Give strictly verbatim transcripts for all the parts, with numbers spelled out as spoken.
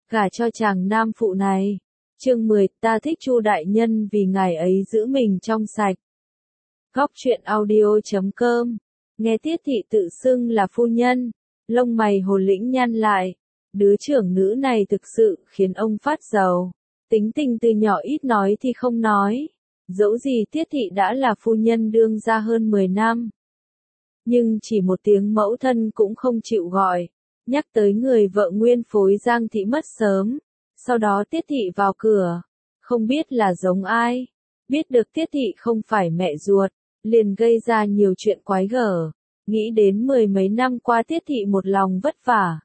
gả cho chàng nam phụ này. Chương mười, ta thích Chu đại nhân vì ngài ấy giữ mình trong sạch. Góc truyện audio chấm com. Nghe Tiết thị tự xưng là phu nhân, lông mày Hồ Lĩnh nhăn lại. Đứa trưởng nữ này thực sự khiến ông phát rầu. Tính tình từ nhỏ ít nói thì không nói. Dẫu gì Tiết thị đã là phu nhân đương gia hơn mười năm. Nhưng chỉ một tiếng mẫu thân cũng không chịu gọi. Nhắc tới người vợ nguyên phối Giang thị mất sớm. Sau đó Tiết thị vào cửa. Không biết là giống ai. Biết được Tiết thị không phải mẹ ruột. Liền gây ra nhiều chuyện quái gở. Nghĩ đến mười mấy năm qua Tiết thị một lòng vất vả.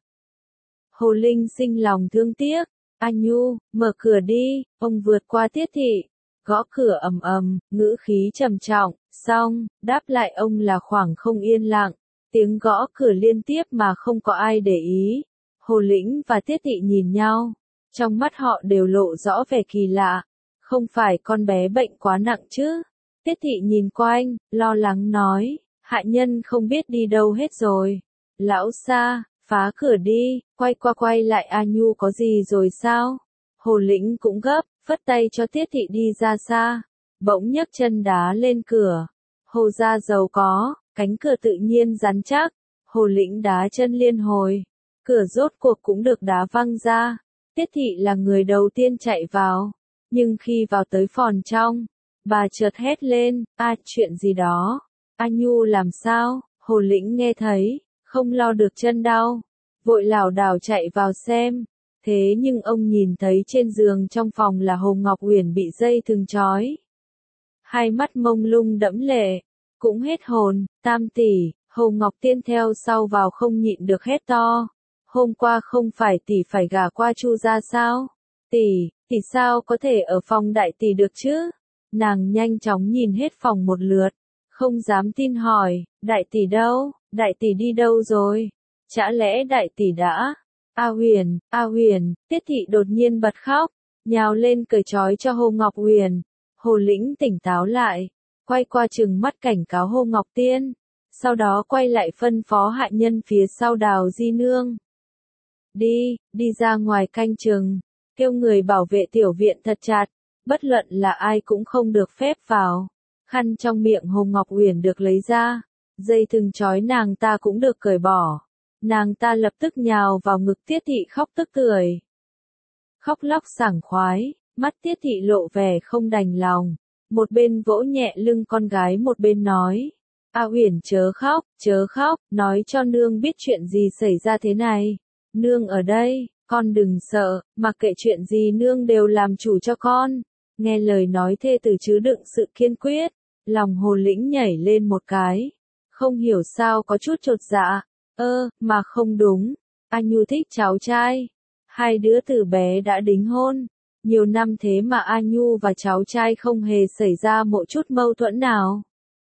Hồ Linh sinh lòng thương tiếc. A Nhu, mở cửa đi. Ông vượt qua Tiết thị. Gõ cửa ầm ầm, ngữ khí trầm trọng. Xong, đáp lại ông là khoảng không yên lặng. Tiếng gõ cửa liên tiếp mà không có ai để ý. Hồ Lĩnh và Tiết thị nhìn nhau. Trong mắt họ đều lộ rõ vẻ kỳ lạ. Không phải con bé bệnh quá nặng chứ? Tiết thị nhìn quanh, lo lắng nói. Hạ nhân không biết đi đâu hết rồi. Lão Sa, phá cửa đi, quay qua quay lại. A Nhu có gì rồi sao? Hồ Lĩnh cũng gấp, phất tay cho Tiết thị đi ra xa. Bỗng nhấc chân đá lên cửa. Hồ gia giàu có, cánh cửa tự nhiên rắn chắc. Hồ Lĩnh đá chân liên hồi. Cửa rốt cuộc cũng được đá văng ra. Tiết thị là người đầu tiên chạy vào. Nhưng khi vào tới phòng trong, bà chợt hét lên, a, chuyện gì đó? A Nhu làm sao? Hồ Lĩnh nghe thấy, không lo được chân đau. Vội lảo đảo chạy vào xem. Thế nhưng ông nhìn thấy trên giường trong phòng là Hồ Ngọc Uyển bị dây thừng trói. Hai mắt mông lung đẫm lệ. Cũng hết hồn, Tam tỷ, Hồ Ngọc Tiên theo sau vào không nhịn được hét to. Hôm qua không phải tỷ phải gả qua Chu gia sao? Tỷ, tỷ sao có thể ở phòng đại tỷ được chứ? Nàng nhanh chóng nhìn hết phòng một lượt, không dám tin hỏi, đại tỷ đâu, đại tỷ đi đâu rồi? Chả lẽ đại tỷ đã? A Huyền, A Huyền, Tiết thị đột nhiên bật khóc, nhào lên cởi trói cho Hồ Ngọc Huyền. Hồ Lĩnh tỉnh táo lại, quay qua trừng mắt cảnh cáo Hồ Ngọc Tiên, sau đó quay lại phân phó hạ nhân phía sau Đào Di Nương. Đi, đi ra ngoài canh chừng, kêu người bảo vệ tiểu viện thật chặt, bất luận là ai cũng không được phép vào. Khăn trong miệng Hồ Ngọc Uyển được lấy ra, dây thừng trói nàng ta cũng được cởi bỏ. Nàng ta lập tức nhào vào ngực Tiết thị khóc tức tưởi. Khóc lóc sảng khoái, mắt Tiết thị lộ vẻ không đành lòng, một bên vỗ nhẹ lưng con gái một bên nói. A Uyển chớ khóc, chớ khóc, nói cho nương biết chuyện gì xảy ra thế này. Nương ở đây, con đừng sợ, mặc kệ chuyện gì nương đều làm chủ cho con. Nghe lời nói thê tử chứa đựng sự kiên quyết, lòng Hồ Lĩnh nhảy lên một cái. Không hiểu sao có chút chột dạ, ơ, mà không đúng, A Nhu thích cháu trai. Hai đứa từ bé đã đính hôn, nhiều năm thế mà A Nhu và cháu trai không hề xảy ra một chút mâu thuẫn nào.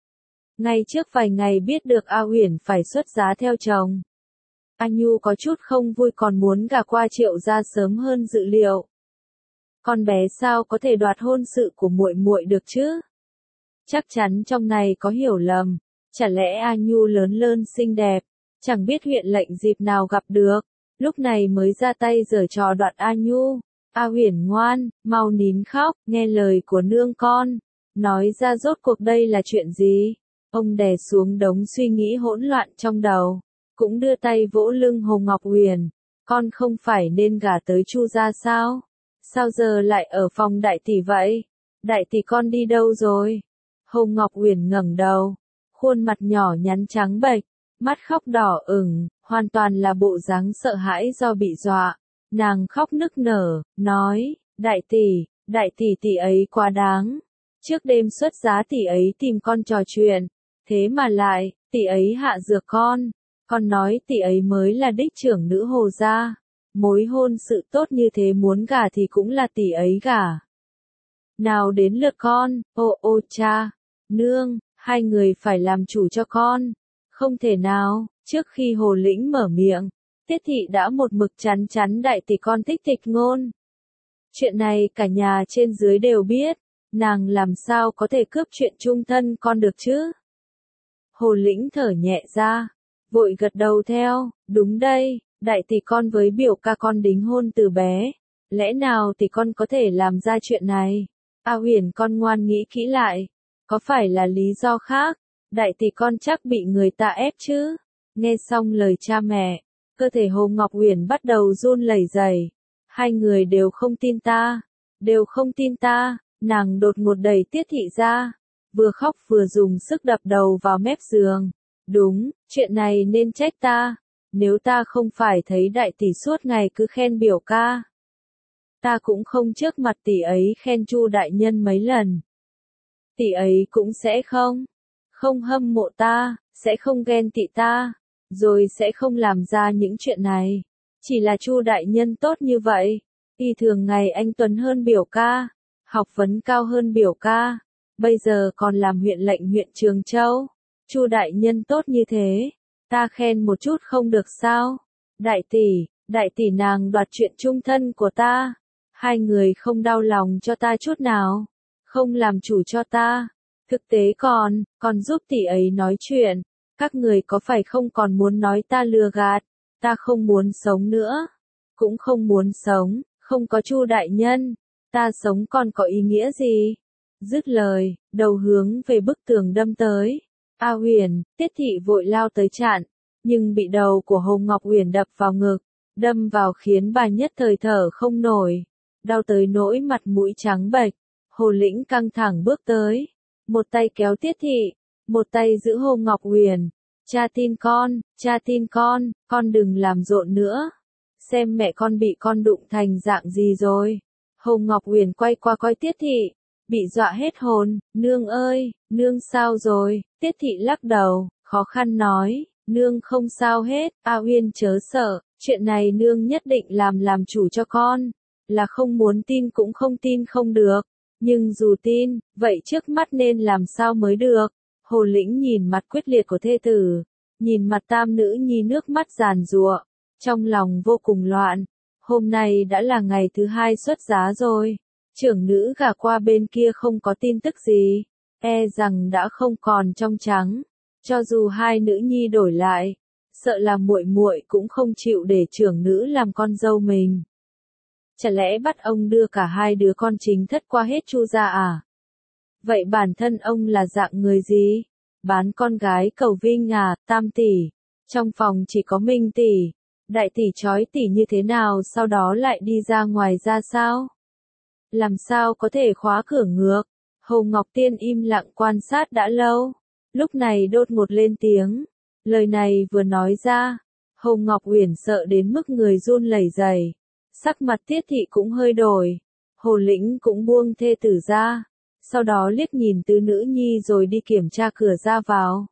Ngay trước vài ngày biết được A Uyển phải xuất giá theo chồng. A Nhu có chút không vui còn muốn gả qua Triệu gia sớm hơn dự liệu. Con bé sao có thể đoạt hôn sự của muội muội được chứ? Chắc chắn trong này có hiểu lầm, chả lẽ A Nhu lớn lên xinh đẹp, chẳng biết huyện lệnh dịp nào gặp được, lúc này mới ra tay giở trò đoạt A Nhu. A Uyển ngoan, mau nín khóc, nghe lời của nương con, nói ra rốt cuộc đây là chuyện gì? Ông đè xuống đống suy nghĩ hỗn loạn trong đầu. Cũng đưa tay vỗ lưng Hồ Ngọc Uyển, con không phải nên gả tới Chu gia sao? Sao giờ lại ở phòng đại tỷ vậy? Đại tỷ con đi đâu rồi? Hồ Ngọc Uyển ngẩng đầu, khuôn mặt nhỏ nhắn trắng bệch, mắt khóc đỏ ửng, hoàn toàn là bộ dáng sợ hãi do bị dọa. Nàng khóc nức nở, nói, đại tỷ, đại tỷ tỷ ấy quá đáng. Trước đêm xuất giá tỷ ấy tìm con trò chuyện, thế mà lại, tỷ ấy hạ dược con. Con nói tỷ ấy mới là đích trưởng nữ Hồ gia. Mối hôn sự tốt như thế muốn gả thì cũng là tỷ ấy gả. Nào đến lượt con, ô ô cha, nương, hai người phải làm chủ cho con. Không thể nào, trước khi Hồ Lĩnh mở miệng, Tiết thị đã một mực chắn chắn đại tỷ con thích tịch ngôn. Chuyện này cả nhà trên dưới đều biết, nàng làm sao có thể cướp chuyện chung thân con được chứ? Hồ Lĩnh thở nhẹ ra. Vội gật đầu theo, đúng đây, Đại tỷ con với biểu ca con đính hôn từ bé. Lẽ nào tỷ con có thể làm ra chuyện này? A Huyền con ngoan nghĩ kỹ lại. Có phải là lý do khác? Đại tỷ con chắc bị người ta ép chứ? Nghe xong lời cha mẹ, cơ thể Hồ Ngọc Huyền bắt đầu run lẩy rẩy. Hai người đều không tin ta. Đều không tin ta. Nàng đột ngột đẩy Tiết Thị ra. Vừa khóc vừa dùng sức đập đầu vào mép giường. Đúng, chuyện này nên trách ta. Nếu ta không phải thấy đại tỷ suốt ngày cứ khen biểu ca, ta cũng không trước mặt tỷ ấy khen Chu đại nhân mấy lần. Tỷ ấy cũng sẽ không, không hâm mộ ta, sẽ không ghen tị ta, rồi sẽ không làm ra những chuyện này. Chỉ là Chu đại nhân tốt như vậy, y thường ngày anh tuấn hơn biểu ca, học vấn cao hơn biểu ca, bây giờ còn làm huyện lệnh huyện Trường Châu. Chu đại nhân tốt như thế, ta khen một chút không được sao? Đại tỷ, đại tỷ nàng đoạt chuyện chung thân của ta. Hai người không đau lòng cho ta chút nào, không làm chủ cho ta. Thực tế còn, còn giúp tỷ ấy nói chuyện. Các người có phải không còn muốn nói ta lừa gạt? Ta không muốn sống nữa. Cũng không muốn sống, không có Chu đại nhân. Ta sống còn có ý nghĩa gì? Dứt lời, đầu hướng về bức tường đâm tới. A Huyền, Tiết Thị vội lao tới chặn, nhưng bị đầu của Hồ Ngọc Huyền đập vào ngực, đâm vào khiến bà nhất thời thở không nổi, đau tới nỗi mặt mũi trắng bệch. Hồ Lĩnh căng thẳng bước tới, một tay kéo Tiết Thị, một tay giữ Hồ Ngọc Huyền. Cha tin con, cha tin con, con đừng làm rộn nữa. Xem mẹ con bị con đụng thành dạng gì rồi. Hồ Ngọc Huyền quay qua coi Tiết Thị, bị dọa hết hồn. Nương ơi, nương sao rồi? Tiết Thị lắc đầu, khó khăn nói, nương không sao hết. A Huyền chớ sợ, chuyện này nương nhất định làm làm chủ cho con. Là không muốn tin cũng không tin không được. Nhưng dù tin, vậy trước mắt nên làm sao mới được? Hồ Lĩnh nhìn mặt quyết liệt của thê tử, nhìn mặt tam nữ nhi nước mắt giàn giụa, trong lòng vô cùng loạn. Hôm nay đã là ngày thứ hai xuất giá rồi, trưởng nữ gả qua bên kia không có tin tức gì, e rằng đã không còn trong trắng. Cho dù hai nữ nhi đổi lại, sợ là muội muội cũng không chịu để trưởng nữ làm con dâu mình. Chả lẽ bắt ông đưa cả hai đứa con chính thất qua hết Chu gia à? Vậy bản thân ông là dạng người gì? Bán con gái cầu vinh à? Tam tỷ, trong phòng chỉ có Minh tỷ, đại tỷ trói tỷ như thế nào sau đó lại đi ra ngoài ra sao? Làm sao có thể khóa cửa ngược? Hồ Ngọc Tiên im lặng quan sát đã lâu, lúc này đột ngột lên tiếng. Lời này vừa nói ra, Hồ Ngọc Uyển sợ đến mức người run lẩy rẩy, sắc mặt Tiết Thị cũng hơi đổi. Hồ Lĩnh cũng buông thê tử ra, sau đó liếc nhìn tứ nữ nhi rồi đi kiểm tra cửa ra vào.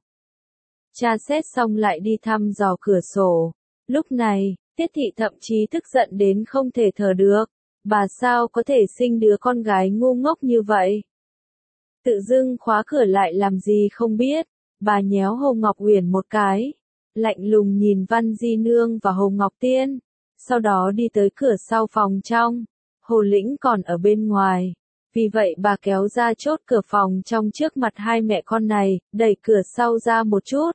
Tra xét xong lại đi thăm dò cửa sổ. Lúc này, Tiết Thị thậm chí tức giận đến không thể thở được. Bà sao có thể sinh đứa con gái ngu ngốc như vậy? Tự dưng khóa cửa lại làm gì không biết. Bà nhéo Hồ Ngọc Uyển một cái, lạnh lùng nhìn Văn Di Nương và Hồ Ngọc Tiên, sau đó đi tới cửa sau phòng trong. Hồ Lĩnh còn ở bên ngoài, vì vậy bà kéo ra chốt cửa phòng trong trước mặt hai mẹ con này, đẩy cửa sau ra một chút.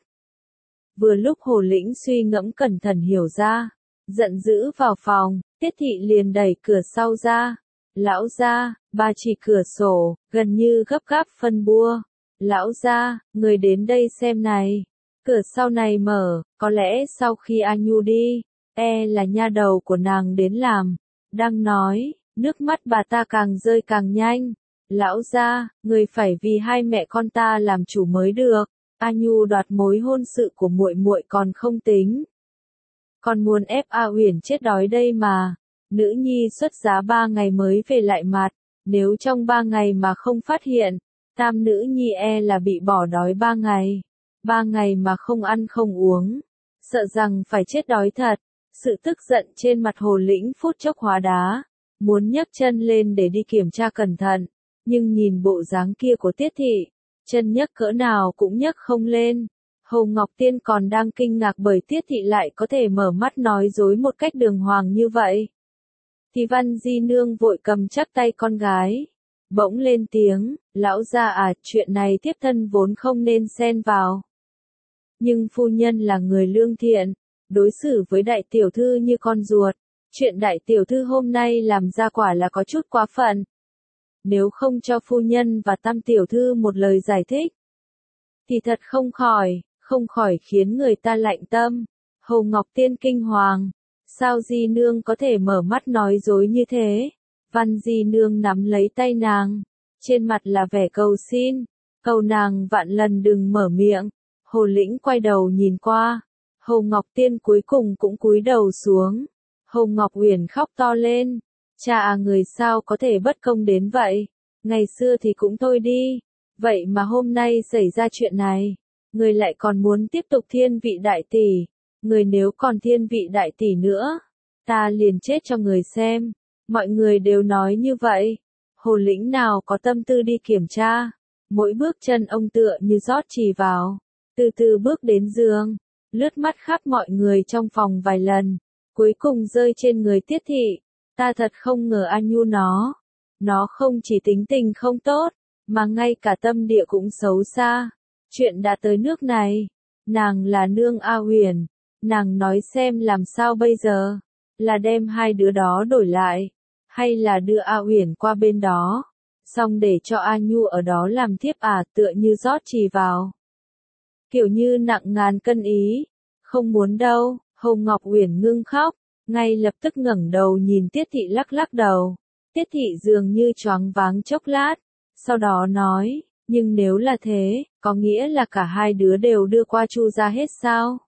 Vừa lúc Hồ Lĩnh suy ngẫm cẩn thận hiểu ra, giận dữ vào phòng, Tiết Thị liền đẩy cửa sau ra. Lão gia, bà chỉ cửa sổ, gần như gấp gáp phân bua. Lão gia, người đến đây xem này. Cửa sau này mở, có lẽ sau khi A Nhu đi, e là nha đầu của nàng đến làm. Đang nói, nước mắt bà ta càng rơi càng nhanh. Lão gia, người phải vì hai mẹ con ta làm chủ mới được. A Nhu đoạt mối hôn sự của muội muội còn không tính, còn muốn ép A Uyển chết đói đây mà. Nữ nhi xuất giá ba ngày mới về lại mặt, nếu trong ba ngày mà không phát hiện, tam nữ nhi e là bị bỏ đói ba ngày. Ba ngày mà không ăn không uống, sợ rằng phải chết đói thật. Sự tức giận trên mặt Hồ Lĩnh phút chốc hóa đá, muốn nhấc chân lên để đi kiểm tra cẩn thận, nhưng nhìn bộ dáng kia của Tiết Thị, chân nhấc cỡ nào cũng nhấc không lên. Hồ Ngọc Tiên còn đang kinh ngạc bởi Tiết Thị lại có thể mở mắt nói dối một cách đường hoàng như vậy, thì Văn Di Nương vội cầm chắc tay con gái, bỗng lên tiếng, lão gia à, chuyện này thiếp thân vốn không nên xen vào. Nhưng phu nhân là người lương thiện, đối xử với đại tiểu thư như con ruột. Chuyện đại tiểu thư hôm nay làm ra quả là có chút quá phận. Nếu không cho phu nhân và tam tiểu thư một lời giải thích, thì thật không khỏi, không khỏi khiến người ta lạnh tâm. Hồ Ngọc Tiên kinh hoàng, sao Di Nương có thể mở mắt nói dối như thế? Văn Di Nương nắm lấy tay nàng, trên mặt là vẻ cầu xin, cầu nàng vạn lần đừng mở miệng. Hồ Lĩnh quay đầu nhìn qua, Hồ Ngọc Tiên cuối cùng cũng cúi đầu xuống. Hồ Ngọc Uyển khóc to lên, cha à, người sao có thể bất công đến vậy? Ngày xưa thì cũng thôi đi, vậy mà hôm nay xảy ra chuyện này, người lại còn muốn tiếp tục thiên vị đại tỷ. Người nếu còn thiên vị đại tỷ nữa, ta liền chết cho người xem. Mọi người đều nói như vậy. Hồ Lĩnh nào có tâm tư đi kiểm tra. Mỗi bước chân ông tựa như rót chì vào, từ từ bước đến giường, lướt mắt khắp mọi người trong phòng vài lần, cuối cùng rơi trên người Tiết Thị. Ta thật không ngờ A Nhu nó, nó không chỉ tính tình không tốt, mà ngay cả tâm địa cũng xấu xa. Chuyện đã tới nước này, nàng là nương A Huyền, nàng nói xem làm sao bây giờ, là đem hai đứa đó đổi lại, hay là đưa A Huyền qua bên đó, xong để cho A Nhu ở đó làm thiếp à, tựa như rót chì vào. Kiểu như nặng ngàn cân ý, không muốn đâu. Hồ Ngọc Uyển ngưng khóc, ngay lập tức ngẩng đầu nhìn Tiết Thị lắc lắc đầu. Tiết Thị dường như choáng váng chốc lát, sau đó nói, nhưng nếu là thế, có nghĩa là cả hai đứa đều đưa qua Chu gia hết sao?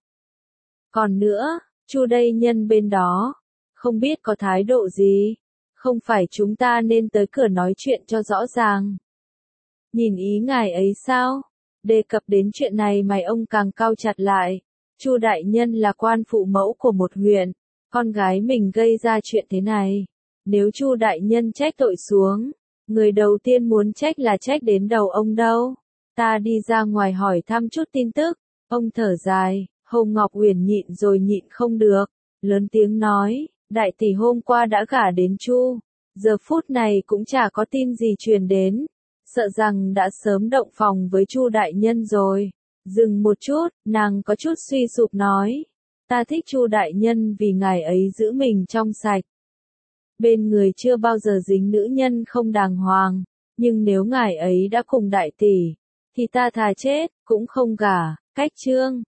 Còn nữa, Chu Đây Nhân bên đó, không biết có thái độ gì, không phải chúng ta nên tới cửa nói chuyện cho rõ ràng. Nhìn ý ngài ấy sao? Đề cập đến chuyện này mày ông càng cau chặt lại. Chu đại nhân là quan phụ mẫu của một huyện, con gái mình gây ra chuyện thế này, nếu Chu đại nhân trách tội xuống, người đầu tiên muốn trách là trách đến đầu ông đâu. Ta đi ra ngoài hỏi thăm chút tin tức. Ông thở dài. Hồ Ngọc Uyển nhịn rồi nhịn không được, lớn tiếng nói, đại tỷ hôm qua đã gả đến Chu, giờ phút này cũng chả có tin gì truyền đến, sợ rằng đã sớm động phòng với Chu đại nhân rồi. Dừng một chút, nàng có chút suy sụp nói, ta thích Chu đại nhân vì ngài ấy giữ mình trong sạch. Bên người chưa bao giờ dính nữ nhân không đàng hoàng, nhưng nếu ngài ấy đã cùng đại tỷ, thì ta thà chết, cũng không gả. Cách chương